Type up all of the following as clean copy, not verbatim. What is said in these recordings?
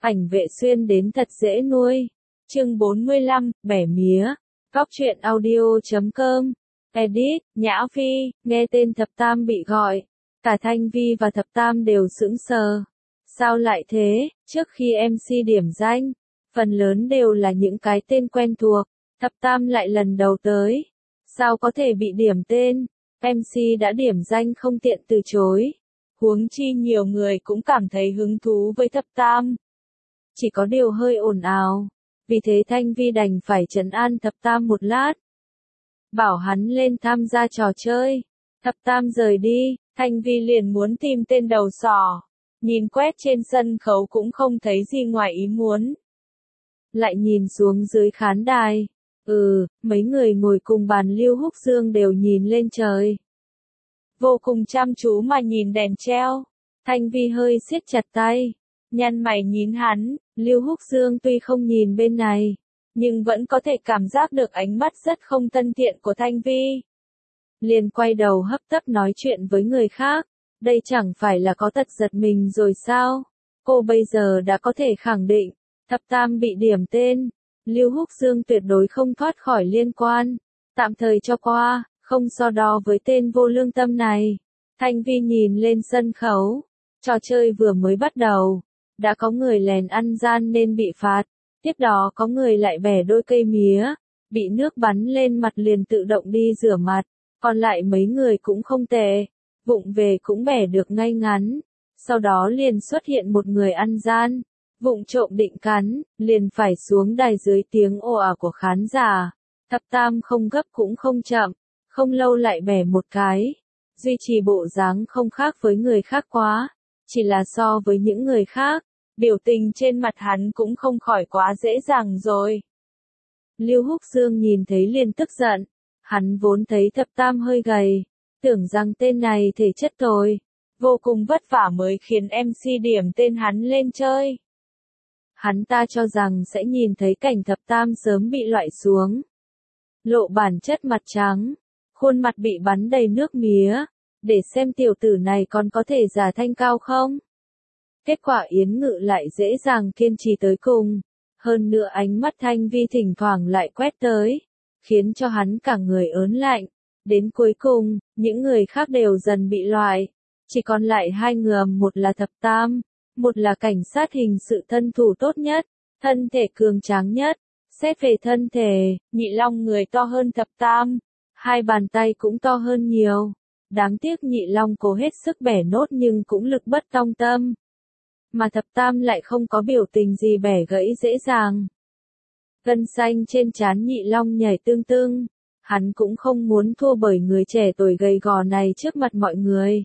Ảnh Vệ Xuyên đến thật dễ nuôi. Chương 45, bẻ mía. Góc truyện audio.com. Edit, Nhã Phi, nghe tên Thập Tam bị gọi. Cả Thanh Vi và Thập Tam đều sững sờ. Sao lại thế, trước khi MC điểm danh, phần lớn đều là những cái tên quen thuộc. Thập Tam lại lần đầu tới. Sao có thể bị điểm tên? MC đã điểm danh không tiện từ chối. Huống chi nhiều người cũng cảm thấy hứng thú với Thập Tam. Chỉ có điều hơi ồn ào. Vì thế Thanh Vi đành phải trấn an Thập Tam một lát. Bảo hắn lên tham gia trò chơi. Thập Tam rời đi, Thanh Vi liền muốn tìm tên đầu sỏ. Nhìn quét trên sân khấu cũng không thấy gì ngoài ý muốn. Lại nhìn xuống dưới khán đài. Mấy người ngồi cùng bàn Lưu Húc Dương đều nhìn lên trời. Vô cùng chăm chú mà nhìn đèn treo. Thanh Vi hơi siết chặt tay. Nhăn mày nhìn hắn, Lưu Húc Dương tuy không nhìn bên này, nhưng vẫn có thể cảm giác được ánh mắt rất không thân thiện của Thanh Vi. Liền quay đầu hấp tấp nói chuyện với người khác. Đây chẳng phải là có tật giật mình rồi sao? Cô bây giờ đã có thể khẳng định, Thập Tam bị điểm tên. Lưu Húc Dương tuyệt đối không thoát khỏi liên quan. Tạm thời cho qua, không so đo với tên vô lương tâm này. Thanh Vi nhìn lên sân khấu. Trò chơi vừa mới bắt đầu. Đã có người lèn ăn gian nên bị phạt. Tiếp đó có người lại bẻ đôi cây mía. Bị nước bắn lên mặt liền tự động đi rửa mặt. Còn lại mấy người cũng không tệ. Vụng về cũng bẻ được ngay ngắn. Sau đó liền xuất hiện một người ăn gian. Vụng trộm định cắn, liền phải xuống đài dưới tiếng ồ ả của khán giả. Thập Tam không gấp cũng không chậm. Không lâu lại bẻ một cái. Duy trì bộ dáng không khác với người khác quá. Chỉ là so với những người khác, biểu tình trên mặt hắn cũng không khỏi quá dễ dàng rồi. Lưu Húc Dương nhìn thấy liền tức giận. Hắn vốn thấy Thập Tam hơi gầy. Tưởng rằng tên này thể chất tồi. Vô cùng vất vả mới khiến MC điểm tên hắn lên chơi. Hắn ta cho rằng sẽ nhìn thấy cảnh Thập Tam sớm bị loại xuống. Lộ bản chất mặt trắng. Khuôn mặt bị bắn đầy nước mía. Để xem tiểu tử này còn có thể giả thanh cao không? Kết quả Yến Ngự lại dễ dàng kiên trì tới cùng. Hơn nữa ánh mắt Thanh Vi thỉnh thoảng lại quét tới. Khiến cho hắn cả người ớn lạnh. Đến cuối cùng, những người khác đều dần bị loại. Chỉ còn lại hai người, một là Thập Tam, một là cảnh sát hình sự thân thủ tốt nhất, thân thể cường tráng nhất. Xét về thân thể, Nhị Long người to hơn Thập Tam. Hai bàn tay cũng to hơn nhiều. Đáng tiếc Nhị Long cố hết sức bẻ nốt nhưng cũng lực bất tòng tâm. Mà Thập Tam lại không có biểu tình gì bẻ gãy dễ dàng. Gân xanh trên trán Nhị Long nhảy tưng tưng. Hắn cũng không muốn thua bởi người trẻ tuổi gầy gò này trước mặt mọi người.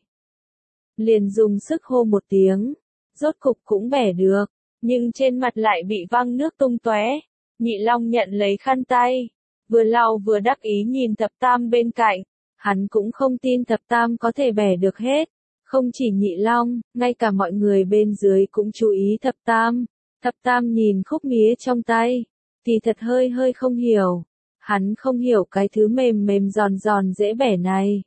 Liền dùng sức hô một tiếng. Rốt cục cũng bẻ được. Nhưng trên mặt lại bị văng nước tung tóe. Nhị Long nhận lấy khăn tay. Vừa lau vừa đắc ý nhìn Thập Tam bên cạnh. Hắn cũng không tin Thập Tam có thể bẻ được hết. Không chỉ Nhị Long, ngay cả mọi người bên dưới cũng chú ý Thập Tam. Thập Tam nhìn khúc mía trong tay. Thì thật hơi không hiểu. Hắn không hiểu cái thứ mềm mềm giòn giòn dễ bẻ này.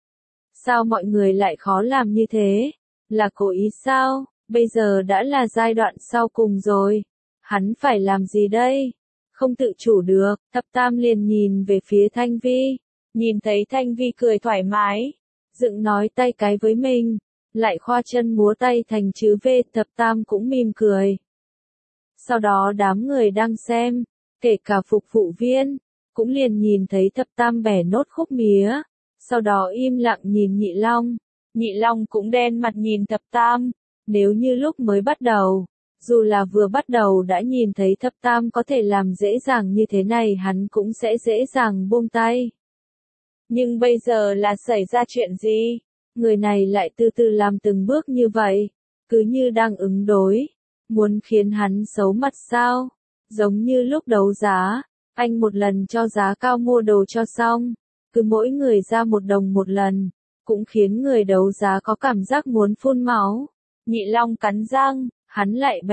Sao mọi người lại khó làm như thế? Là cố ý sao? Bây giờ đã là giai đoạn sau cùng rồi. Hắn phải làm gì đây? Không tự chủ được, Thập Tam liền nhìn về phía Thanh Vi. Nhìn thấy Thanh Vi cười thoải mái. Dựng nói tay cái với mình. Lại khoa chân múa tay thành chữ V. Thập Tam cũng mỉm cười. Sau đó đám người đang xem, kể cả phục vụ viên, cũng liền nhìn thấy Thập Tam bẻ nốt khúc mía. Sau đó im lặng nhìn Nhị Long. Nhị Long cũng đen mặt nhìn Thập Tam. Nếu như lúc mới bắt đầu, dù là vừa bắt đầu đã nhìn thấy Thập Tam có thể làm dễ dàng như thế này hắn cũng sẽ dễ dàng buông tay. Nhưng bây giờ là xảy ra chuyện gì? Người này lại từ từ làm từng bước như vậy, cứ như đang ứng đối. Muốn khiến hắn xấu mặt sao? Giống như lúc đấu giá, anh một lần cho giá cao mua đồ cho xong, cứ mỗi người ra 1 đồng một lần, cũng khiến người đấu giá có cảm giác muốn phun máu. Nhị Long cắn răng, hắn lại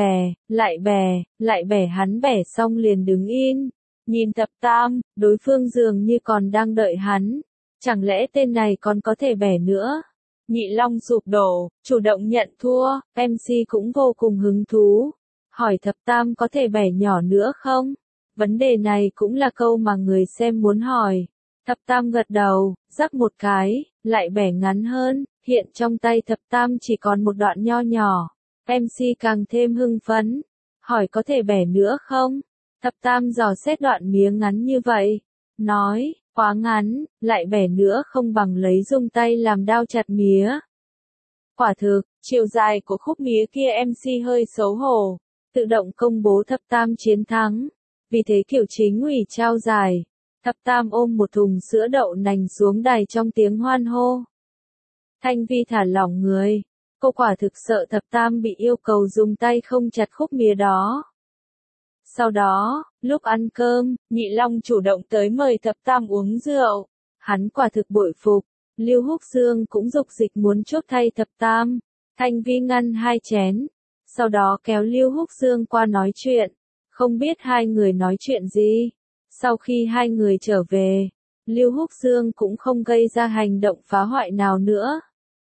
bẻ, hắn bẻ xong liền đứng yên. Nhìn Thập Tam, đối phương dường như còn đang đợi hắn. Chẳng lẽ tên này còn có thể bẻ nữa? Nhị Long sụp đổ, chủ động nhận thua, MC cũng vô cùng hứng thú. hỏi thập tam có thể bẻ nhỏ nữa không? Vấn đề này cũng là câu mà người xem muốn hỏi. Thập tam gật đầu, rắc một cái, lại bẻ ngắn hơn, hiện trong tay thập tam chỉ còn một đoạn nho nhỏ. MC càng thêm hưng phấn, hỏi có thể bẻ nữa không? Thập tam dò xét đoạn mía ngắn như vậy, nói, quá ngắn, lại bẻ nữa không bằng lấy dùng tay làm đao chặt mía. Quả thực, chiều dài của khúc mía kia MC hơi xấu hổ, tự động công bố thập tam chiến thắng. Vì thế kiểu chính ủy trao giải, thập tam ôm một thùng sữa đậu nành xuống đài trong tiếng hoan hô. Thanh Vi thả lỏng người, cô quả thực sợ thập tam bị yêu cầu dùng tay không chặt khúc mía đó. Sau đó, lúc ăn cơm, Nhị Long chủ động tới mời thập tam uống rượu. Hắn quả thực bội phục, Lưu Húc Dương cũng dục dịch muốn chốt thay thập tam. Thanh Vi ngăn hai chén, sau đó kéo Lưu Húc Dương qua nói chuyện. Không biết hai người nói chuyện gì. Sau khi hai người trở về, Lưu Húc Dương cũng không gây ra hành động phá hoại nào nữa.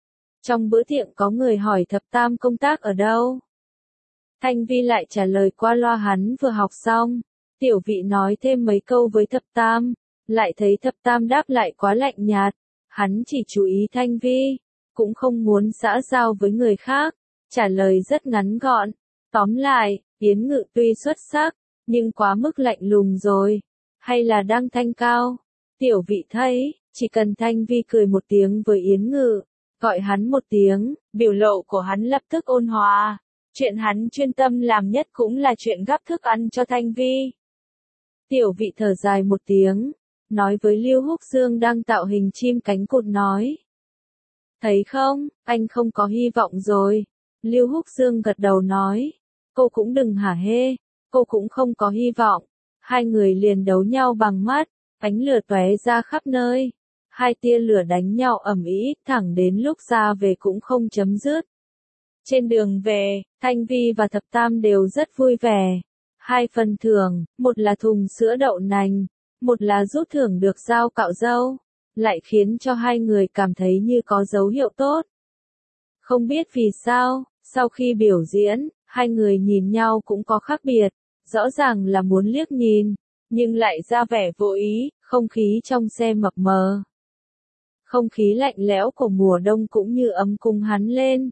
Trong bữa tiệc có người hỏi thập tam công tác ở đâu. Thanh Vi lại trả lời qua loa hắn vừa học xong. Tiểu vị nói thêm mấy câu với thập tam, lại thấy thập tam đáp lại quá lạnh nhạt. Hắn chỉ chú ý Thanh Vi, cũng không muốn xã giao với người khác, trả lời rất ngắn gọn. Tóm lại, Yến Ngự tuy xuất sắc, nhưng quá mức lạnh lùng rồi. Hay là đang thanh cao? Tiểu vị thấy, chỉ cần Thanh Vi cười một tiếng với Yến Ngự, gọi hắn một tiếng, biểu lộ của hắn lập tức ôn hòa. Chuyện hắn chuyên tâm làm nhất cũng là chuyện gắp thức ăn cho Thanh Vi. Tiểu vị thở dài một tiếng, nói với Lưu Húc Dương đang tạo hình chim cánh cụt nói. Thấy không, anh không có hy vọng rồi. Lưu Húc Dương gật đầu nói. Cô cũng đừng hả hê, cô cũng không có hy vọng. Hai người liền đấu nhau bằng mắt, ánh lửa tóe ra khắp nơi. Hai tia lửa đánh nhau ầm ĩ, thẳng đến lúc ra về cũng không chấm dứt. Trên đường về, Thanh Vi và thập tam đều rất vui vẻ. Hai phần thưởng, một là thùng sữa đậu nành, một là rút thưởng được dao cạo râu, lại khiến cho hai người cảm thấy như có dấu hiệu tốt. Không biết vì sao, sau khi biểu diễn, hai người nhìn nhau cũng có khác biệt, rõ ràng là muốn liếc nhìn, nhưng lại ra vẻ vô ý, không khí trong xe mập mờ. Không khí lạnh lẽo của mùa đông cũng như ấm cùng hắn lên.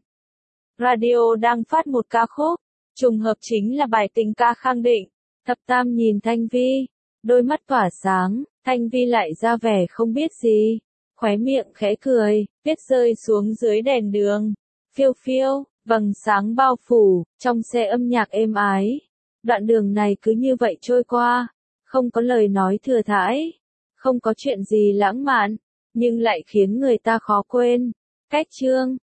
Radio đang phát một ca khúc, trùng hợp chính là bài tình ca Khang Định. Thập tam nhìn Thanh Vi, đôi mắt tỏa sáng, Thanh Vi lại ra vẻ không biết gì, khóe miệng khẽ cười, tuyết rơi xuống dưới đèn đường, phiêu phiêu, vầng sáng bao phủ, trong xe âm nhạc êm ái. Đoạn đường này cứ như vậy trôi qua, không có lời nói thừa thãi, không có chuyện gì lãng mạn, nhưng lại khiến người ta khó quên. Cách chương